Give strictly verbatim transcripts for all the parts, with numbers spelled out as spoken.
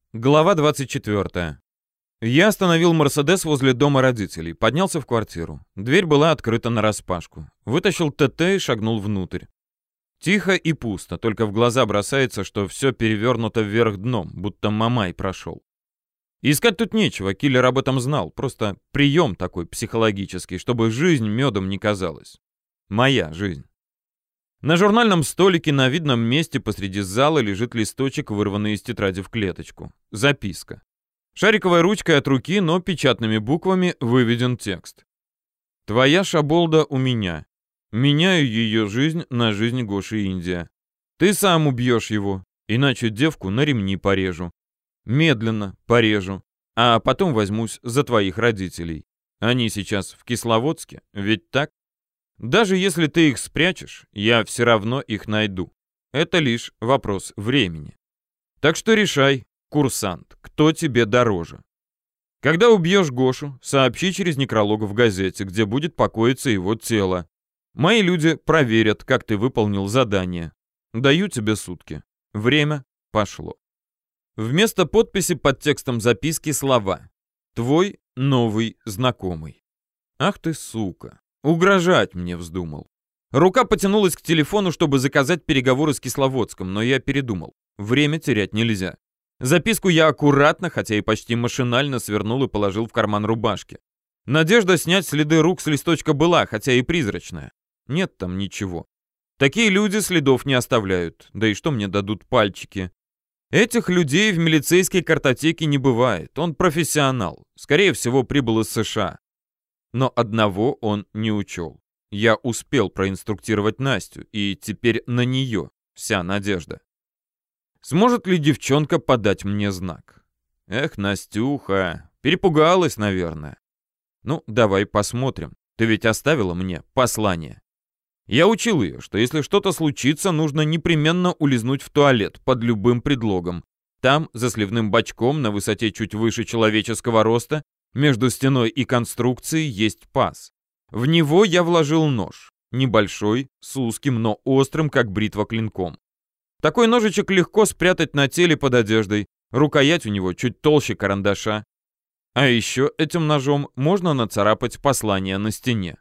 Глава двадцать четвёртая. Я остановил «Мерседес» возле дома родителей, поднялся в квартиру. Дверь была открыта нараспашку. Вытащил ТТ и шагнул внутрь. Тихо и пусто, только в глаза бросается, что все перевернуто вверх дном, будто Мамай прошел. Искать тут нечего, киллер об этом знал, просто прием такой психологический, чтобы жизнь медом не казалась. Моя жизнь. На журнальном столике на видном месте посреди зала лежит листочек, вырванный из тетради в клеточку. Записка. Шариковой ручкой от руки, но печатными буквами выведен текст. «Твоя шаболда у меня. Меняю ее жизнь на жизнь Гоши Индия. Ты сам убьешь его, иначе девку на ремни порежу. Медленно порежу, а потом возьмусь за твоих родителей. Они сейчас в Кисловодске, ведь так? Даже если ты их спрячешь, я все равно их найду. Это лишь вопрос времени. Так что решай, курсант, кто тебе дороже. Когда убьешь Гошу, сообщи через некролог в газете, где будет покоиться его тело. Мои люди проверят, как ты выполнил задание. Даю тебе сутки. Время пошло». Вместо подписи под текстом записки слова: «Твой новый знакомый». Ах ты сука. Угрожать мне вздумал. Рука потянулась к телефону, чтобы заказать переговоры с Кисловодском, но я передумал. Время терять нельзя. Записку я аккуратно, хотя и почти машинально свернул и положил в карман рубашки. Надежда снять следы рук с листочка была, хотя и призрачная. Нет там ничего. Такие люди следов не оставляют. Да и что мне дадут пальчики? Этих людей в милицейской картотеке не бывает. Он профессионал. Скорее всего, прибыл из США. Но одного он не учел. Я успел проинструктировать Настю, и теперь на нее вся надежда. Сможет ли девчонка подать мне знак? Эх, Настюха, перепугалась, наверное. Ну, давай посмотрим. Ты ведь оставила мне послание. Я учил ее, что если что-то случится, нужно непременно улизнуть в туалет под любым предлогом. Там, за сливным бачком, на высоте чуть выше человеческого роста, между стеной и конструкцией есть паз. В него я вложил нож. Небольшой, с узким, но острым, как бритва, клинком. Такой ножичек легко спрятать на теле под одеждой. Рукоять у него чуть толще карандаша. А еще этим ножом можно нацарапать послание на стене.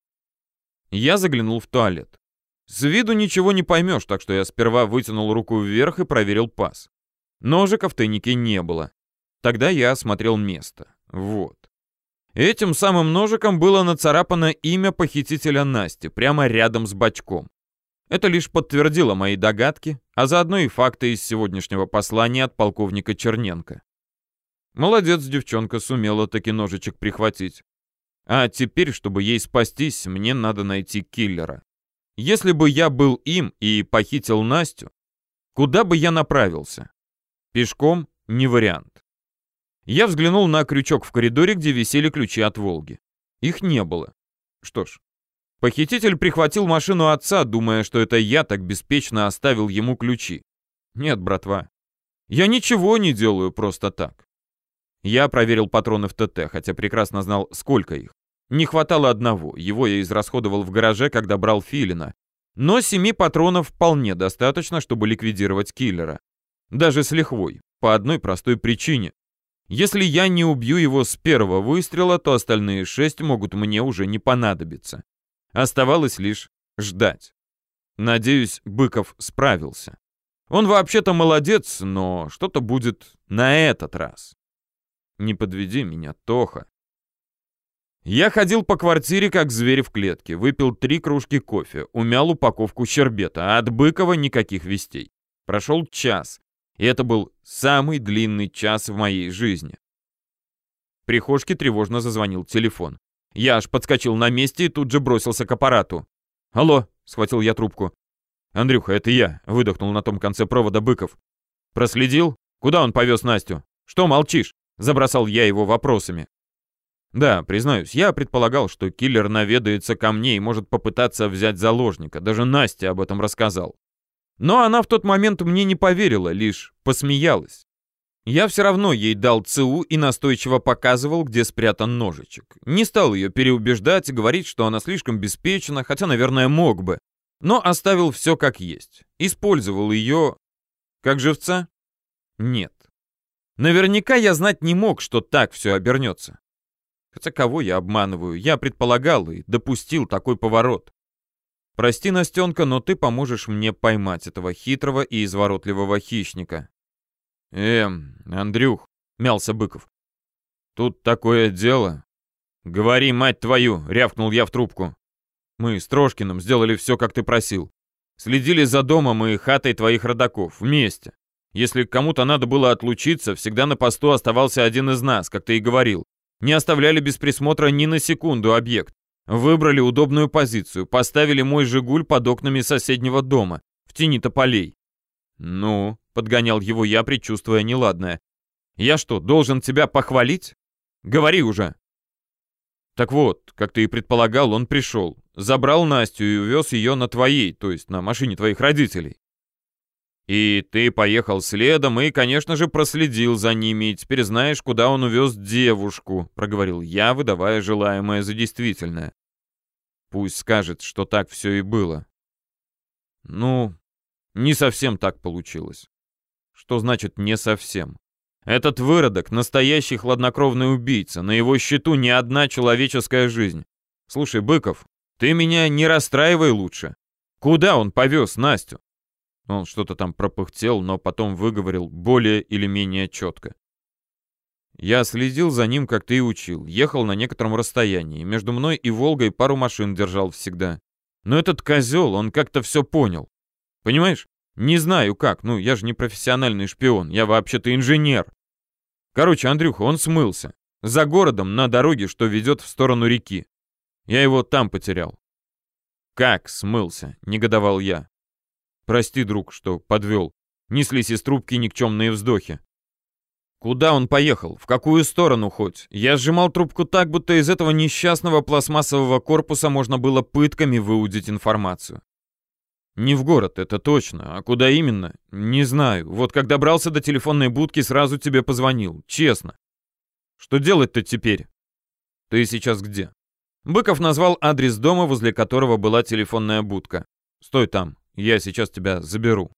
Я заглянул в туалет. С виду ничего не поймешь, так что я сперва вытянул руку вверх и проверил паз. Ножика в тайнике не было. Тогда я осмотрел место. Вот. Этим самым ножиком было нацарапано имя похитителя Насти, прямо рядом с бачком. Это лишь подтвердило мои догадки, а заодно и факты из сегодняшнего послания от полковника Черненко. Молодец, девчонка сумела таки ножичек прихватить. А теперь, чтобы ей спастись, мне надо найти киллера. Если бы я был им и похитил Настю, куда бы я направился? Пешком не вариант. Я взглянул на крючок в коридоре, где висели ключи от «Волги». Их не было. Что ж, похититель прихватил машину отца, думая, что это я так беспечно оставил ему ключи. Нет, братва, я ничего не делаю просто так. Я проверил патроны в ТТ, хотя прекрасно знал, сколько их. Не хватало одного, его я израсходовал в гараже, когда брал Филина. Но семи патронов вполне достаточно, чтобы ликвидировать киллера. Даже с лихвой, по одной простой причине. Если я не убью его с первого выстрела, то остальные шесть могут мне уже не понадобиться. Оставалось лишь ждать. Надеюсь, Быков справился. Он вообще-то молодец, но что-то будет на этот раз. Не подведи меня, Тоха. Я ходил по квартире, как зверь в клетке, выпил три кружки кофе, умял упаковку щербета, а от Быкова никаких вестей. Прошел час, и это был самый длинный час в моей жизни. В прихожке тревожно зазвонил телефон. Я аж подскочил на месте и тут же бросился к аппарату. «Алло», — схватил я трубку. «Андрюха, это я», — выдохнул на том конце провода Быков. «Проследил? Куда он повез Настю? Что молчишь?» — забросал я его вопросами. Да, признаюсь, я предполагал, что киллер наведается ко мне и может попытаться взять заложника. Даже Настя об этом рассказал. Но она в тот момент мне не поверила, лишь посмеялась. Я все равно ей дал ЦУ и настойчиво показывал, где спрятан ножичек. Не стал ее переубеждать и говорить, что она слишком беспечна, хотя, наверное, мог бы. Но оставил все как есть. Использовал ее как живца? Нет. Наверняка я знать не мог, что так все обернется. Хотя кого я обманываю? Я предполагал и допустил такой поворот. Прости, Настенка, но ты поможешь мне поймать этого хитрого и изворотливого хищника. Эм, Андрюх, мялся Быков. Тут такое дело. Говори, мать твою, рявкнул я в трубку. Мы с Трошкиным сделали все, как ты просил. Следили за домом и хатой твоих родаков, вместе. Если кому-то надо было отлучиться, всегда на посту оставался один из нас, как ты и говорил. Не оставляли без присмотра ни на секунду объект. Выбрали удобную позицию, поставили мой «Жигуль» под окнами соседнего дома, в тени тополей. «Ну», — подгонял его я, предчувствуя неладное. «Я что, должен тебя похвалить? Говори уже». Так вот, как ты и предполагал, он пришел, забрал Настю и увез ее на твоей, то есть на машине твоих родителей. И ты поехал следом и, конечно же, проследил за ними, и теперь знаешь, куда он увез девушку, проговорил я, выдавая желаемое за действительное. Пусть скажет, что так все и было. Ну, не совсем так получилось. Что значит «не совсем»? Этот выродок — настоящий хладнокровный убийца, на его счету не одна человеческая жизнь. Слушай, Быков, ты меня не расстраивай лучше. Куда он повез Настю? Он что-то там пропыхтел, но потом выговорил более или менее четко. Я следил за ним, как ты и учил, ехал на некотором расстоянии, между мной и Волгой пару машин держал всегда. Но этот козел, он как-то все понял. Понимаешь? Не знаю как, ну я же не профессиональный шпион, я вообще-то инженер. Короче, Андрюха, он смылся. За городом, на дороге, что ведет в сторону реки. Я его там потерял. Как смылся? Негодовал я. Прости, друг, что подвел. Неслись из трубки никчемные вздохи. Куда он поехал? В какую сторону хоть? Я сжимал трубку так, будто из этого несчастного пластмассового корпуса можно было пытками выудить информацию. Не в город, это точно. А куда именно? Не знаю. Вот как добрался до телефонной будки, сразу тебе позвонил. Честно. Что делать-то теперь? Ты сейчас где? Быков назвал адрес дома, возле которого была телефонная будка. Стой там. Я сейчас тебя заберу.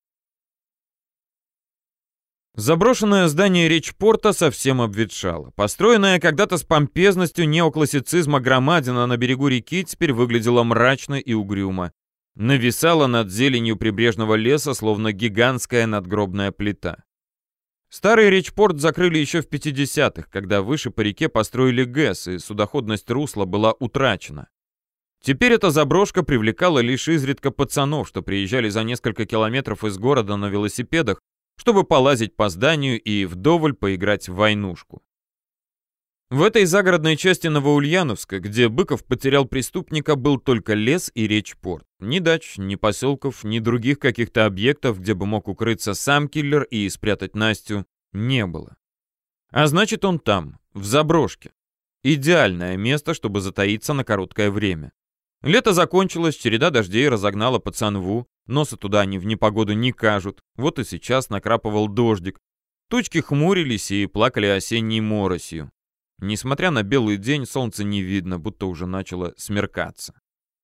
Заброшенное здание речпорта совсем обветшало. Построенная когда-то с помпезностью неоклассицизма громадина на берегу реки теперь выглядела мрачно и угрюмо. Нависала над зеленью прибрежного леса, словно гигантская надгробная плита. Старый речпорт закрыли еще в пятидесятых, когда выше по реке построили ГЭС, и судоходность русла была утрачена. Теперь эта заброшка привлекала лишь изредка пацанов, что приезжали за несколько километров из города на велосипедах, чтобы полазить по зданию и вдоволь поиграть в войнушку. В этой загородной части Новоульяновска, где Быков потерял преступника, был только лес и речпорт. Ни дач, ни поселков, ни других каких-то объектов, где бы мог укрыться сам киллер и спрятать Настю, не было. А значит, он там, в заброшке. Идеальное место, чтобы затаиться на короткое время. Лето закончилось, череда дождей разогнала пацанву, носа туда они в непогоду не кажут. Вот и сейчас накрапывал дождик. Тучки хмурились и плакали осенней моросью. Несмотря на белый день, солнца не видно, будто уже начало смеркаться.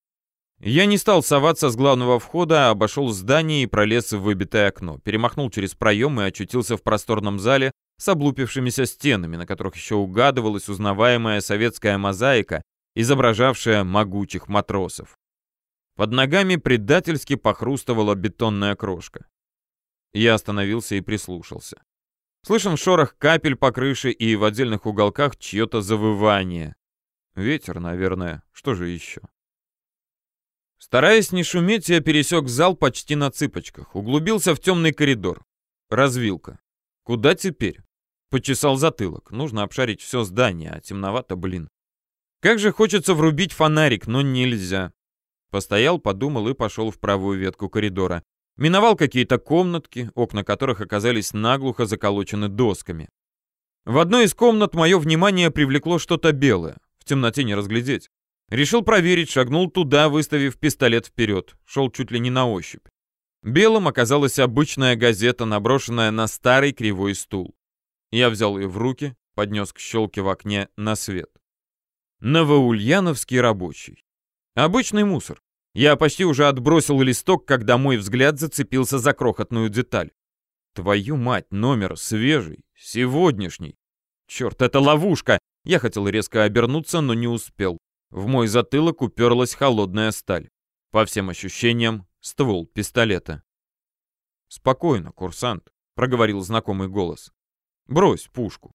Я не стал соваться с главного входа, а обошел здание и пролез в выбитое окно, перемахнул через проем и очутился в просторном зале с облупившимися стенами, на которых еще угадывалась узнаваемая советская мозаика, изображавшая могучих матросов. Под ногами предательски похрустывала бетонная крошка. Я остановился и прислушался. Слышен шорох капель по крыше и в отдельных уголках чье-то завывание. Ветер, наверное. Что же еще? Стараясь не шуметь, я пересек зал почти на цыпочках. Углубился в темный коридор. Развилка. Куда теперь? Почесал затылок. Нужно обшарить все здание, а темновато, блин. Как же хочется врубить фонарик, но нельзя. Постоял, подумал и пошел в правую ветку коридора. Миновал какие-то комнатки, окна которых оказались наглухо заколочены досками. В одной из комнат мое внимание привлекло что-то белое. В темноте не разглядеть. Решил проверить, шагнул туда, выставив пистолет вперед. Шел чуть ли не на ощупь. Белым оказалась обычная газета, наброшенная на старый кривой стул. Я взял ее в руки, поднес к щелке в окне на свет. Новоульяновский рабочий. Обычный мусор. Я почти уже отбросил листок, когда мой взгляд зацепился за крохотную деталь. Твою мать, номер свежий, сегодняшний. Черт, это ловушка! Я хотел резко обернуться, но не успел. В мой затылок уперлась холодная сталь. По всем ощущениям, ствол пистолета. «Спокойно, курсант», — проговорил знакомый голос. «Брось пушку».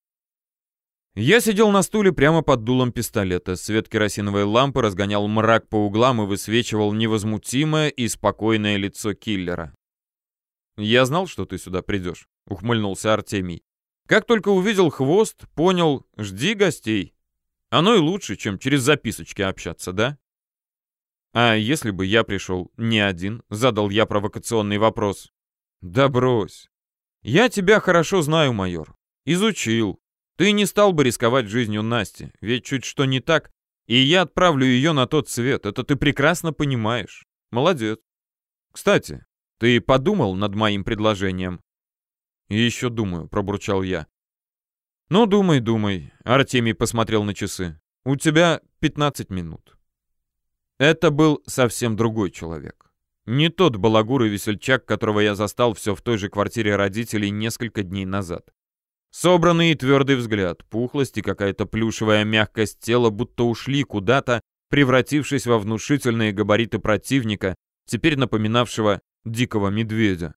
Я сидел на стуле прямо под дулом пистолета. Свет керосиновой лампы разгонял мрак по углам и высвечивал невозмутимое и спокойное лицо киллера. «Я знал, что ты сюда придешь», — ухмыльнулся Артемий. «Как только увидел хвост, понял, жди гостей. Оно и лучше, чем через записочки общаться, да?» «А если бы я пришел не один?» — задал я провокационный вопрос. «Да брось. Я тебя хорошо знаю, майор. Изучил. Ты не стал бы рисковать жизнью Насти, ведь чуть что не так, и я отправлю ее на тот свет. Это ты прекрасно понимаешь. Молодец. Кстати, ты подумал над моим предложением?» «Еще думаю», — пробурчал я. «Ну, думай, думай», — Артемий посмотрел на часы. «У тебя пятнадцать минут». Это был совсем другой человек. Не тот балагур и весельчак, которого я застал все в той же квартире родителей несколько дней назад. Собранный и твердый взгляд, пухлость и какая-то плюшевая мягкость тела будто ушли куда-то, превратившись во внушительные габариты противника, теперь напоминавшего дикого медведя.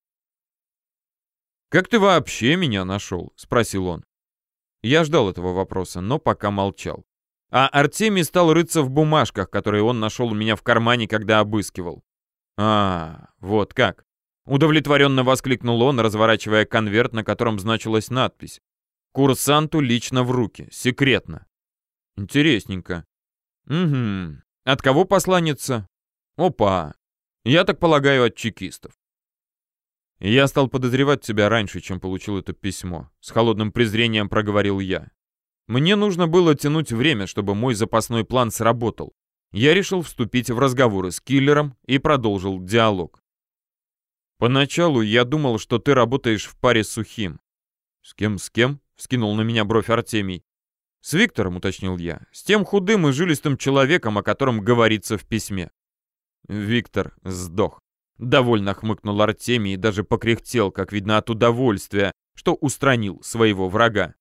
«Как ты вообще меня нашел?» — спросил он. Я ждал этого вопроса, но пока молчал. А Артемий стал рыться в бумажках, которые он нашел у меня в кармане, когда обыскивал. «А, вот как!» — удовлетворенно воскликнул он, разворачивая конверт, на котором значилась надпись. «Курсанту лично в руки, секретно». «Интересненько». «Угу. От кого посланница?» «Опа! Я так полагаю, от чекистов». «Я стал подозревать тебя раньше, чем получил это письмо», — с холодным презрением проговорил я. «Мне нужно было тянуть время, чтобы мой запасной план сработал. Я решил вступить в разговоры с киллером и продолжил диалог. Поначалу я думал, что ты работаешь в паре с Сухим». «С кем, с кем?» — вскинул на меня бровь Артемий. «С Виктором», — уточнил я, — «с тем худым и жилистым человеком, о котором говорится в письме». Виктор сдох. Довольно хмыкнул Артемий и даже покряхтел, как видно, от удовольствия, что устранил своего врага.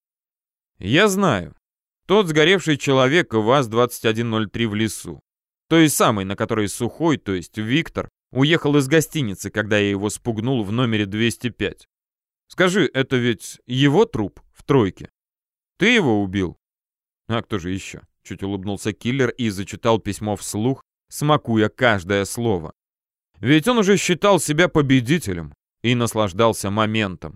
«Я знаю. Тот сгоревший человек ВАЗ двадцать один ноль три в лесу. Той самый, на которой Сухой, то есть Виктор, уехал из гостиницы, когда я его спугнул в номере двести пять. Скажи, это ведь его труп в тройке? Ты его убил?» «А кто же еще?» — чуть улыбнулся киллер и зачитал письмо вслух, смакуя каждое слово. Ведь он уже считал себя победителем и наслаждался моментом.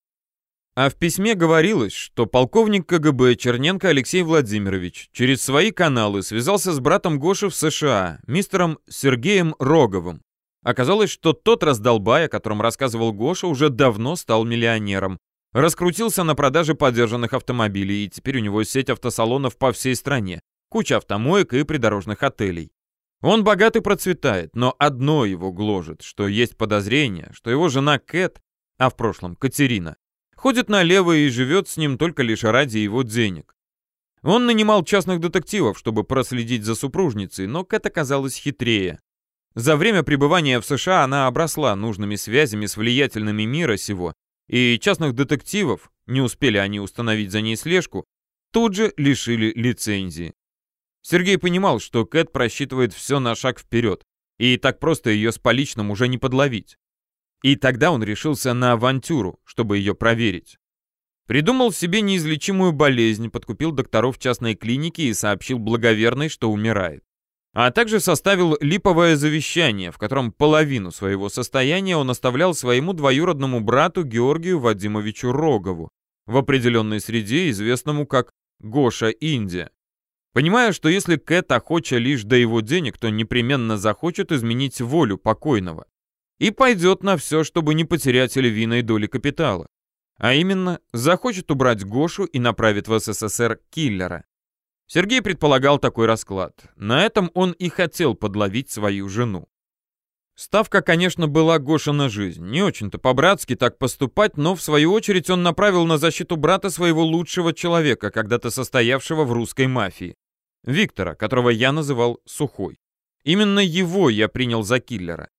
А в письме говорилось, что полковник КГБ Черненко Алексей Владимирович через свои каналы связался с братом Гоши в США, мистером Сергеем Роговым. Оказалось, что тот раздолбай, о котором рассказывал Гоша, уже давно стал миллионером. Раскрутился на продаже подержанных автомобилей, и теперь у него сеть автосалонов по всей стране, куча автомоек и придорожных отелей. Он богат и процветает, но одно его гложет, что есть подозрение, что его жена Кэт, а в прошлом Катерина, ходит налево и живет с ним только лишь ради его денег. Он нанимал частных детективов, чтобы проследить за супружницей, но Кэт оказалась хитрее. За время пребывания в США она обросла нужными связями с влиятельными мира сего, и частных детективов, не успели они установить за ней слежку, тут же лишили лицензии. Сергей понимал, что Кэт просчитывает все на шаг вперед, и так просто ее с поличным уже не подловить. И тогда он решился на авантюру, чтобы ее проверить. Придумал себе неизлечимую болезнь, подкупил докторов частной клиники и сообщил благоверной, что умирает. А также составил липовое завещание, в котором половину своего состояния он оставлял своему двоюродному брату Георгию Вадимовичу Рогову, в определенной среде известному как Гоша Индия. Понимая, что если Кэт охоча лишь до его денег, то непременно захочет изменить волю покойного. И пойдет на все, чтобы не потерять львиной доли капитала. А именно, захочет убрать Гошу и направит в СССР киллера. Сергей предполагал такой расклад. На этом он и хотел подловить свою жену. Ставка, конечно, была Гошина жизнь. Не очень-то по-братски так поступать, но в свою очередь он направил на защиту брата своего лучшего человека, когда-то состоявшего в русской мафии. Виктора, которого я называл Сухой. Именно его я принял за киллера.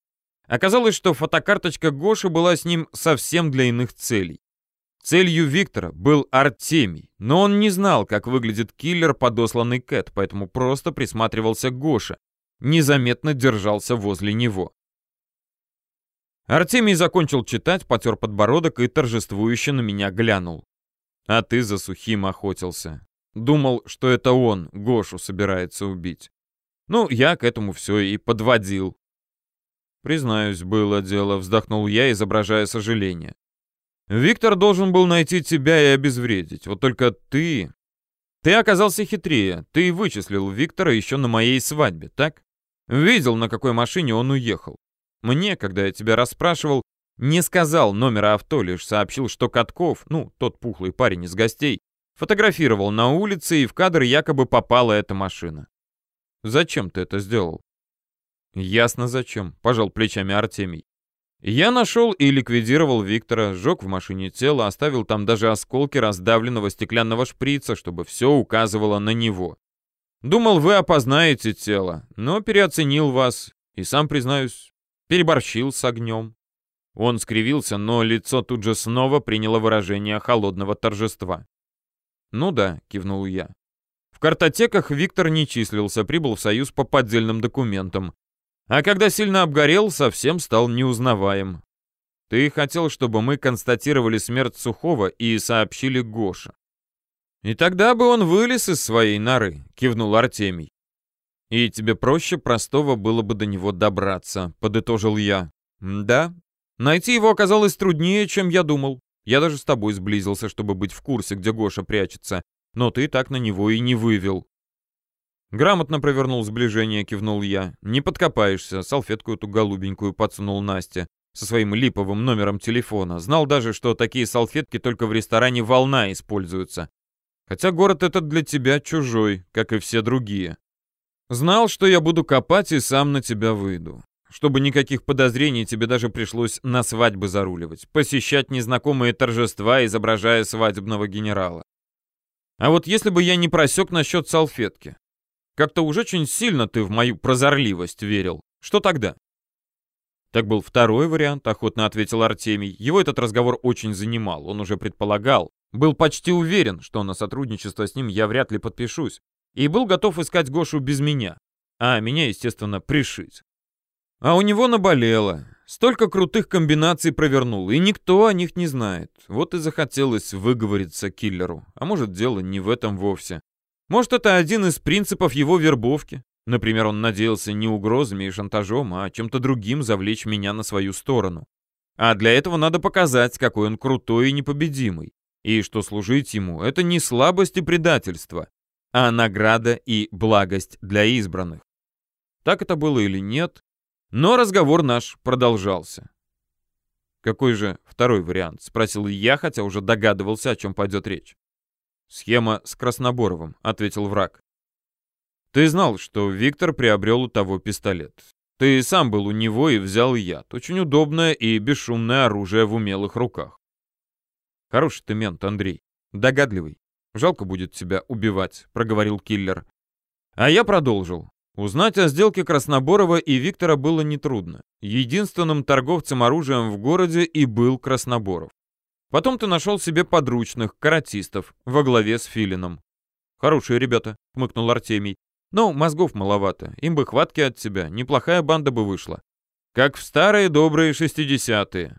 Оказалось, что фотокарточка Гоши была с ним совсем для иных целей. Целью Виктора был Артемий, но он не знал, как выглядит киллер, подосланный Кэт, поэтому просто присматривался к Гоше, незаметно держался возле него. Артемий закончил читать, потер подбородок и торжествующе на меня глянул. «А ты за Сухим охотился. Думал, что это он Гошу собирается убить. Ну, я к этому все и подводил». «Признаюсь, было дело», — вздохнул я, изображая сожаление. «Виктор должен был найти тебя и обезвредить. Вот только ты... Ты оказался хитрее. Ты вычислил Виктора еще на моей свадьбе, так? Видел, на какой машине он уехал. Мне, когда я тебя расспрашивал, не сказал номера авто, лишь сообщил, что Катков, ну, тот пухлый парень из гостей, фотографировал на улице, и в кадр якобы попала эта машина. Зачем ты это сделал?» «Ясно зачем», — пожал плечами Артемий. «Я нашел и ликвидировал Виктора, сжег в машине тело, оставил там даже осколки раздавленного стеклянного шприца, чтобы все указывало на него. Думал, вы опознаете тело, но переоценил вас и, сам признаюсь, переборщил с огнем». Он скривился, но лицо тут же снова приняло выражение холодного торжества. «Ну да», — кивнул я. «В картотеках Виктор не числился, прибыл в Союз по поддельным документам. А когда сильно обгорел, совсем стал неузнаваем. Ты хотел, чтобы мы констатировали смерть Сухого и сообщили Гоше. И тогда бы он вылез из своей норы», — кивнул Артемий. «И тебе проще простого было бы до него добраться», — подытожил я. «Да, найти его оказалось труднее, чем я думал. Я даже с тобой сблизился, чтобы быть в курсе, где Гоша прячется, но ты так на него и не вывел». «Грамотно провернул сближение», — кивнул я. «Не подкопаешься», — салфетку эту голубенькую подсунул Насте со своим липовым номером телефона. Знал даже, что такие салфетки только в ресторане «Волна» используются. Хотя город этот для тебя чужой, как и все другие. Знал, что я буду копать и сам на тебя выйду. Чтобы никаких подозрений, тебе даже пришлось на свадьбы заруливать, посещать незнакомые торжества, изображая свадебного генерала. А вот если бы я не просек насчет салфетки, как-то уж очень сильно ты в мою прозорливость верил. Что тогда?» «Так был второй вариант», — охотно ответил Артемий. Его этот разговор очень занимал. Он уже предполагал, был почти уверен, что на сотрудничество с ним я вряд ли подпишусь, и был готов искать Гошу без меня, а меня, естественно, пришить. А у него наболело. Столько крутых комбинаций провернул, и никто о них не знает. Вот и захотелось выговориться киллеру. А может, дело не в этом вовсе. Может, это один из принципов его вербовки. Например, он надеялся не угрозами и шантажом, а чем-то другим завлечь меня на свою сторону. А для этого надо показать, какой он крутой и непобедимый. И что служить ему — это не слабость и предательство, а награда и благость для избранных. Так это было или нет, но разговор наш продолжался. «Какой же второй вариант?» — спросил я, хотя уже догадывался, о чем пойдет речь. «Схема с Красноборовым», — ответил враг. «Ты знал, что Виктор приобрел у того пистолет. Ты сам был у него и взял яд. Очень удобное и бесшумное оружие в умелых руках. Хороший ты мент, Андрей. Догадливый. Жалко будет тебя убивать», — проговорил киллер. А я продолжил. Узнать о сделке Красноборова и Виктора было нетрудно. Единственным торговцем оружием в городе и был Красноборов. Потом ты нашел себе подручных, каратистов, во главе с Филином. «Хорошие ребята», — хмыкнул Артемий. «Но мозгов маловато, им бы хватки от тебя, неплохая банда бы вышла. Как в старые добрые шестидесятые.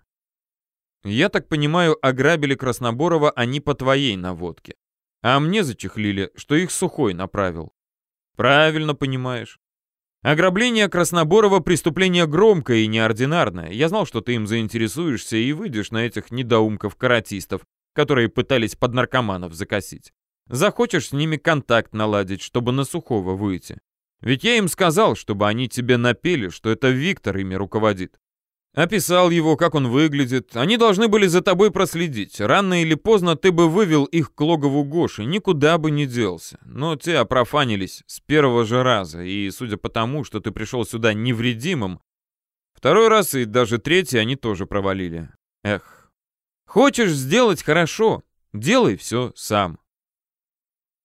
Я так понимаю, ограбили Красноборова они по твоей наводке. А мне зачехлили, что их Сухой направил». «Правильно понимаешь. Ограбление Красноборова — преступление громкое и неординарное. Я знал, что ты им заинтересуешься и выйдешь на этих недоумков-каратистов, которые пытались под наркоманов закосить. Захочешь с ними контакт наладить, чтобы на Сухого выйти. Ведь я им сказал, чтобы они тебе напели, что это Виктор ими руководит. Описал его, как он выглядит. Они должны были за тобой проследить. Рано или поздно ты бы вывел их к логову Гоши, никуда бы не делся. Но те опрофанились с первого же раза, и, судя по тому, что ты пришел сюда невредимым, второй раз и даже третий они тоже провалили. Эх, хочешь сделать хорошо, делай все сам.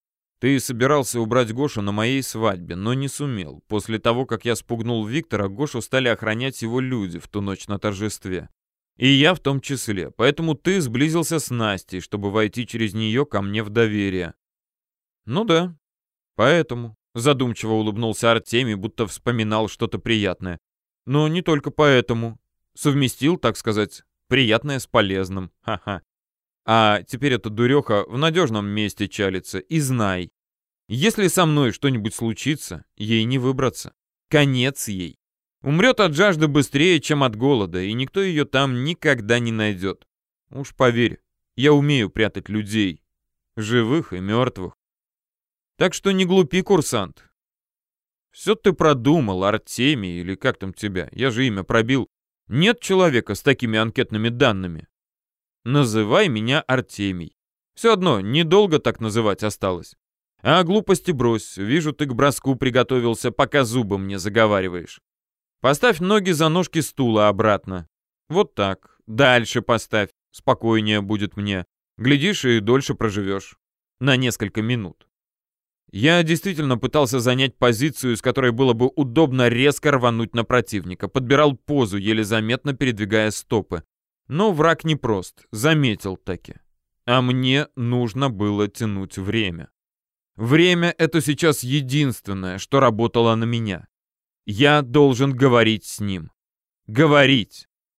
Ты собирался убрать Гошу на моей свадьбе, но не сумел. После того, как я спугнул Виктора, Гошу стали охранять его люди в ту ночь на торжестве. И я в том числе. Поэтому ты сблизился с Настей, чтобы войти через нее ко мне в доверие. Ну да, поэтому. Задумчиво улыбнулся Артемий, будто вспоминал что-то приятное. Но не только поэтому. Совместил, так сказать, приятное с полезным. Ха-ха. А теперь эта дуреха в надежном месте чалится. И знай, если со мной что-нибудь случится, ей не выбраться. Конец ей. Умрет от жажды быстрее, чем от голода, и никто ее там никогда не найдет. Уж поверь, я умею прятать людей. Живых и мертвых. Так что не глупи, курсант. Все ты продумал, Артемий, или как там тебя, я же имя пробил. Нет человека с такими анкетными данными. Называй меня Артемий. Все одно, недолго так называть осталось. А глупости брось, вижу, ты к броску приготовился, пока зубы мне заговариваешь. Поставь ноги за ножки стула обратно. Вот так. Дальше поставь, спокойнее будет мне. Глядишь, и дольше проживешь. На несколько минут. Я действительно пытался занять позицию, с которой было бы удобно резко рвануть на противника. Подбирал позу, еле заметно передвигая стопы. Но враг непрост, заметил таки. А мне нужно было тянуть время. Время — это сейчас единственное, что работало на меня. Я должен говорить с ним. Говорить.